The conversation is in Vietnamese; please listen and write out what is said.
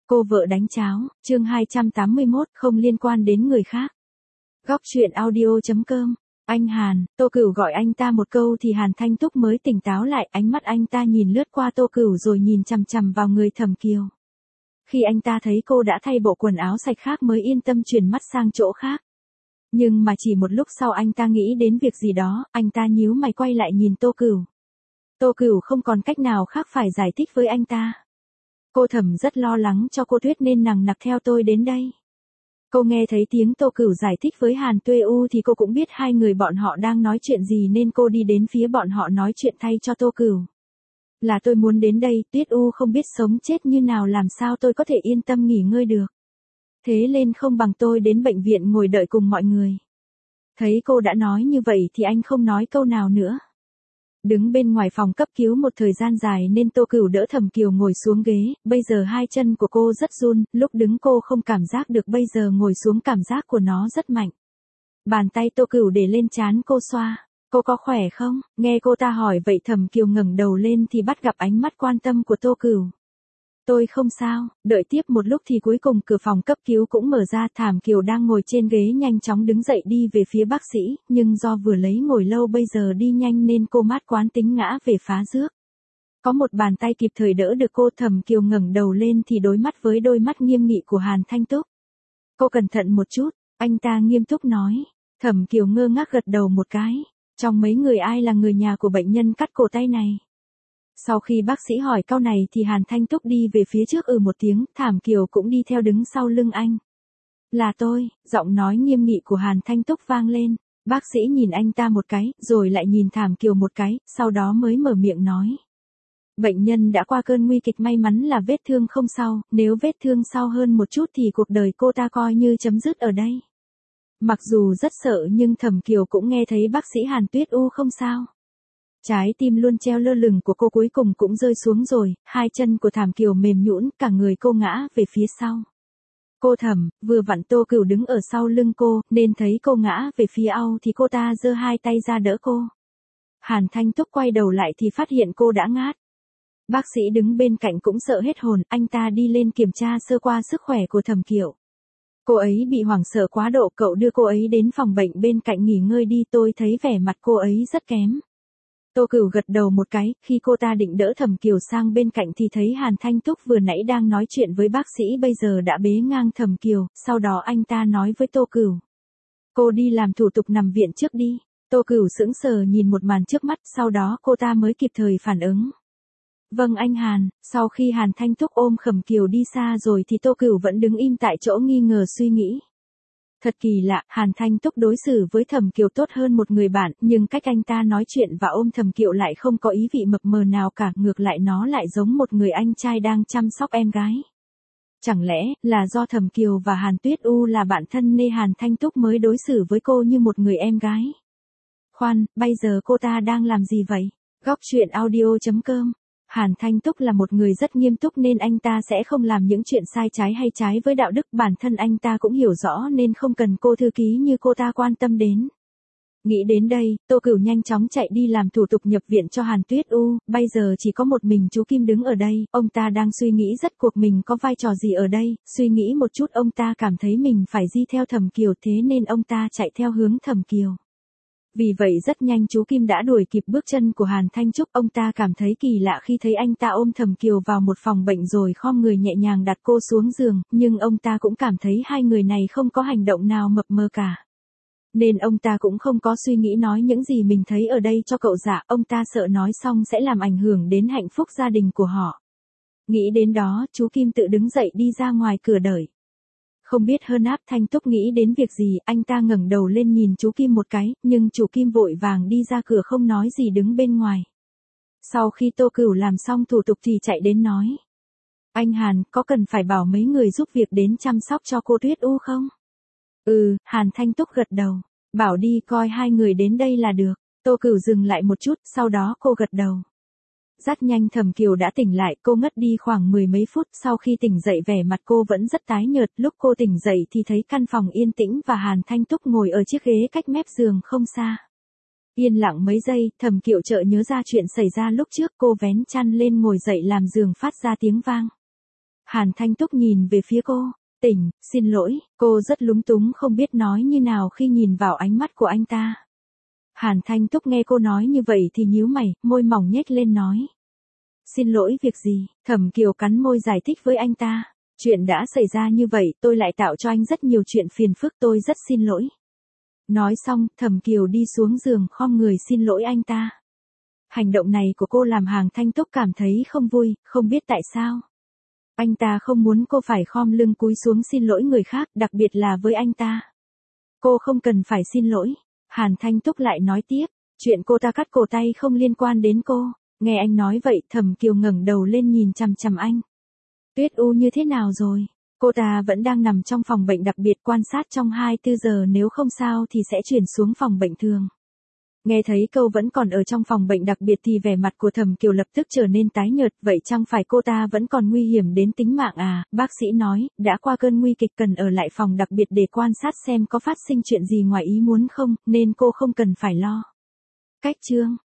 Cô vợ đánh cháo, chương 281, không liên quan đến người khác. Góc chuyện audio.com. Anh Hàn, Tô Cửu gọi anh ta một câu thì Hàn Thanh Túc mới tỉnh táo lại, ánh mắt anh ta nhìn lướt qua Tô Cửu rồi nhìn chằm chằm vào người Thẩm Kiều. Khi anh ta thấy cô đã thay bộ quần áo sạch khác mới yên tâm chuyển mắt sang chỗ khác. Nhưng mà chỉ một lúc sau anh ta nghĩ đến việc gì đó, anh ta nhíu mày quay lại nhìn Tô Cửu. Tô Cửu không còn cách nào khác phải giải thích với anh ta. Cô Thẩm rất lo lắng cho cô Tuyết nên nằng nặc theo tôi đến đây. Cô nghe thấy tiếng Tô Cửu giải thích với Hàn Tuệ U thì cô cũng biết hai người bọn họ đang nói chuyện gì nên cô đi đến phía bọn họ nói chuyện thay cho Tô Cửu. Là tôi muốn đến đây, Tuyết U không biết sống chết như nào làm sao tôi có thể yên tâm nghỉ ngơi được. Thế nên không bằng tôi đến bệnh viện ngồi đợi cùng mọi người. Thấy cô đã nói như vậy thì anh không nói câu nào nữa. Đứng bên ngoài phòng cấp cứu một thời gian dài nên Tô Cửu đỡ Thẩm Kiều ngồi xuống ghế, bây giờ hai chân của cô rất run, lúc đứng cô không cảm giác được, bây giờ ngồi xuống cảm giác của nó rất mạnh. Bàn tay Tô Cửu để lên trán cô xoa, cô có khỏe không? Nghe cô ta hỏi vậy Thẩm Kiều ngẩng đầu lên thì bắt gặp ánh mắt quan tâm của Tô Cửu. Tôi không sao, đợi tiếp một lúc thì cuối cùng cửa phòng cấp cứu cũng mở ra, Thẩm Kiều đang ngồi trên ghế nhanh chóng đứng dậy đi về phía bác sĩ, nhưng do vừa lấy ngồi lâu bây giờ đi nhanh nên cô mát quán tính ngã về phá rước. Có một bàn tay kịp thời đỡ được cô, Thẩm Kiều ngẩng đầu lên thì đối mắt với đôi mắt nghiêm nghị của Hàn Thanh Túc. Cô cẩn thận một chút, anh ta nghiêm túc nói. Thẩm Kiều ngơ ngác gật đầu một cái, trong mấy người ai là người nhà của bệnh nhân cắt cổ tay này? Sau khi bác sĩ hỏi câu này thì Hàn Thanh Túc đi về phía trước một tiếng, Thẩm Kiều cũng đi theo đứng sau lưng anh. Là tôi, giọng nói nghiêm nghị của Hàn Thanh Túc vang lên, bác sĩ nhìn anh ta một cái, rồi lại nhìn Thẩm Kiều một cái, sau đó mới mở miệng nói. Bệnh nhân đã qua cơn nguy kịch, may mắn là vết thương không sâu, nếu vết thương sâu hơn một chút thì cuộc đời cô ta coi như chấm dứt ở đây. Mặc dù rất sợ nhưng Thẩm Kiều cũng nghe thấy bác sĩ Hàn Tuyết U không sao. Trái tim luôn treo lơ lửng của cô cuối cùng cũng rơi xuống rồi, hai chân của Thẩm Kiều mềm nhũn, cả người cô ngã về phía sau. Cô Thẩm, vừa vặn Tô Cửu đứng ở sau lưng cô, nên thấy cô ngã về phía sau thì cô ta giơ hai tay ra đỡ cô. Hàn Thanh Túc quay đầu lại thì phát hiện cô đã ngát. Bác sĩ đứng bên cạnh cũng sợ hết hồn, anh ta đi lên kiểm tra sơ qua sức khỏe của Thẩm Kiều. Cô ấy bị hoảng sợ quá độ, cậu đưa cô ấy đến phòng bệnh bên cạnh nghỉ ngơi đi, tôi thấy vẻ mặt cô ấy rất kém. Tô Cửu gật đầu một cái, khi cô ta định đỡ Thẩm Kiều sang bên cạnh thì thấy Hàn Thanh Túc vừa nãy đang nói chuyện với bác sĩ bây giờ đã bế ngang Thẩm Kiều, sau đó anh ta nói với Tô Cửu. Cô đi làm thủ tục nằm viện trước đi. Tô Cửu sững sờ nhìn một màn trước mắt, sau đó cô ta mới kịp thời phản ứng. Vâng anh Hàn, sau khi Hàn Thanh Túc ôm Thẩm Kiều đi xa rồi thì Tô Cửu vẫn đứng im tại chỗ nghi ngờ suy nghĩ. Thật kỳ lạ, Hàn Thanh Túc đối xử với Thẩm Kiều tốt hơn một người bạn, nhưng cách anh ta nói chuyện và ôm Thẩm Kiều lại không có ý vị mập mờ nào cả, ngược lại nó lại giống một người anh trai đang chăm sóc em gái. Chẳng lẽ là do Thẩm Kiều và Hàn Tuyết U là bạn thân nên Hàn Thanh Túc mới đối xử với cô như một người em gái? Khoan, bây giờ cô ta đang làm gì vậy? Góc chuyện audio.com. Hàn Thanh Túc là một người rất nghiêm túc nên anh ta sẽ không làm những chuyện sai trái hay trái với đạo đức, bản thân anh ta cũng hiểu rõ nên không cần cô thư ký như cô ta quan tâm đến. Nghĩ đến đây, Tô Cửu nhanh chóng chạy đi làm thủ tục nhập viện cho Hàn Tuyết U, bây giờ chỉ có một mình chú Kim đứng ở đây, ông ta đang suy nghĩ rất cuộc mình có vai trò gì ở đây, suy nghĩ một chút ông ta cảm thấy mình phải đi theo Thẩm Kiều thế nên ông ta chạy theo hướng Thẩm Kiều. Vì vậy rất nhanh chú Kim đã đuổi kịp bước chân của Hàn Thanh Trúc, ông ta cảm thấy kỳ lạ khi thấy anh ta ôm Thẩm Kiều vào một phòng bệnh rồi khom người nhẹ nhàng đặt cô xuống giường, nhưng ông ta cũng cảm thấy hai người này không có hành động nào mập mờ cả. Nên ông ta cũng không có suy nghĩ nói những gì mình thấy ở đây cho cậu giả, ông ta sợ nói xong sẽ làm ảnh hưởng đến hạnh phúc gia đình của họ. Nghĩ đến đó, chú Kim tự đứng dậy đi ra ngoài cửa đợi. Không biết hơn áp Thanh Túc nghĩ đến việc gì, anh ta ngẩng đầu lên nhìn chú Kim một cái, nhưng chú Kim vội vàng đi ra cửa không nói gì đứng bên ngoài. Sau khi Tô Cửu làm xong thủ tục thì chạy đến nói. Anh Hàn, có cần phải bảo mấy người giúp việc đến chăm sóc cho cô Tuyết U không? Hàn Thanh Túc gật đầu. Bảo đi coi hai người đến đây là được. Tô Cửu dừng lại một chút, sau đó cô gật đầu. Rất nhanh Thẩm Kiều đã tỉnh lại, cô ngất đi khoảng mười mấy phút, sau khi tỉnh dậy vẻ mặt cô vẫn rất tái nhợt, lúc cô tỉnh dậy thì thấy căn phòng yên tĩnh và Hàn Thanh Túc ngồi ở chiếc ghế cách mép giường không xa. Yên lặng mấy giây, Thẩm Kiều chợt nhớ ra chuyện xảy ra lúc trước, cô vén chăn lên ngồi dậy làm giường phát ra tiếng vang. Hàn Thanh Túc nhìn về phía cô. Tỉnh, xin lỗi, cô rất lúng túng không biết nói như nào khi nhìn vào ánh mắt của anh ta. Hàn Thanh Túc nghe cô nói như vậy thì nhíu mày, môi mỏng nhếch lên nói. Xin lỗi việc gì? Thẩm Kiều cắn môi giải thích với anh ta. Chuyện đã xảy ra như vậy, tôi lại tạo cho anh rất nhiều chuyện phiền phức, tôi rất xin lỗi. Nói xong, Thẩm Kiều đi xuống giường khom người xin lỗi anh ta. Hành động này của cô làm Hàn Thanh Túc cảm thấy không vui, không biết tại sao. Anh ta không muốn cô phải khom lưng cúi xuống xin lỗi người khác, đặc biệt là với anh ta. Cô không cần phải xin lỗi. Hàn Thanh Túc lại nói tiếp, chuyện cô ta cắt cổ tay không liên quan đến cô. Nghe anh nói vậy, Thẩm Kiều ngẩng đầu lên nhìn chằm chằm anh. Tuyết U như thế nào rồi? Cô ta vẫn đang nằm trong phòng bệnh đặc biệt quan sát trong 24 giờ, nếu không sao thì sẽ chuyển xuống phòng bệnh thường. Nghe thấy câu vẫn còn ở trong phòng bệnh đặc biệt thì vẻ mặt của Thẩm Kiều lập tức trở nên tái nhợt, vậy chẳng phải cô ta vẫn còn nguy hiểm đến tính mạng à? Bác sĩ nói, đã qua cơn nguy kịch cần ở lại phòng đặc biệt để quan sát xem có phát sinh chuyện gì ngoài ý muốn không, nên cô không cần phải lo. Cách chương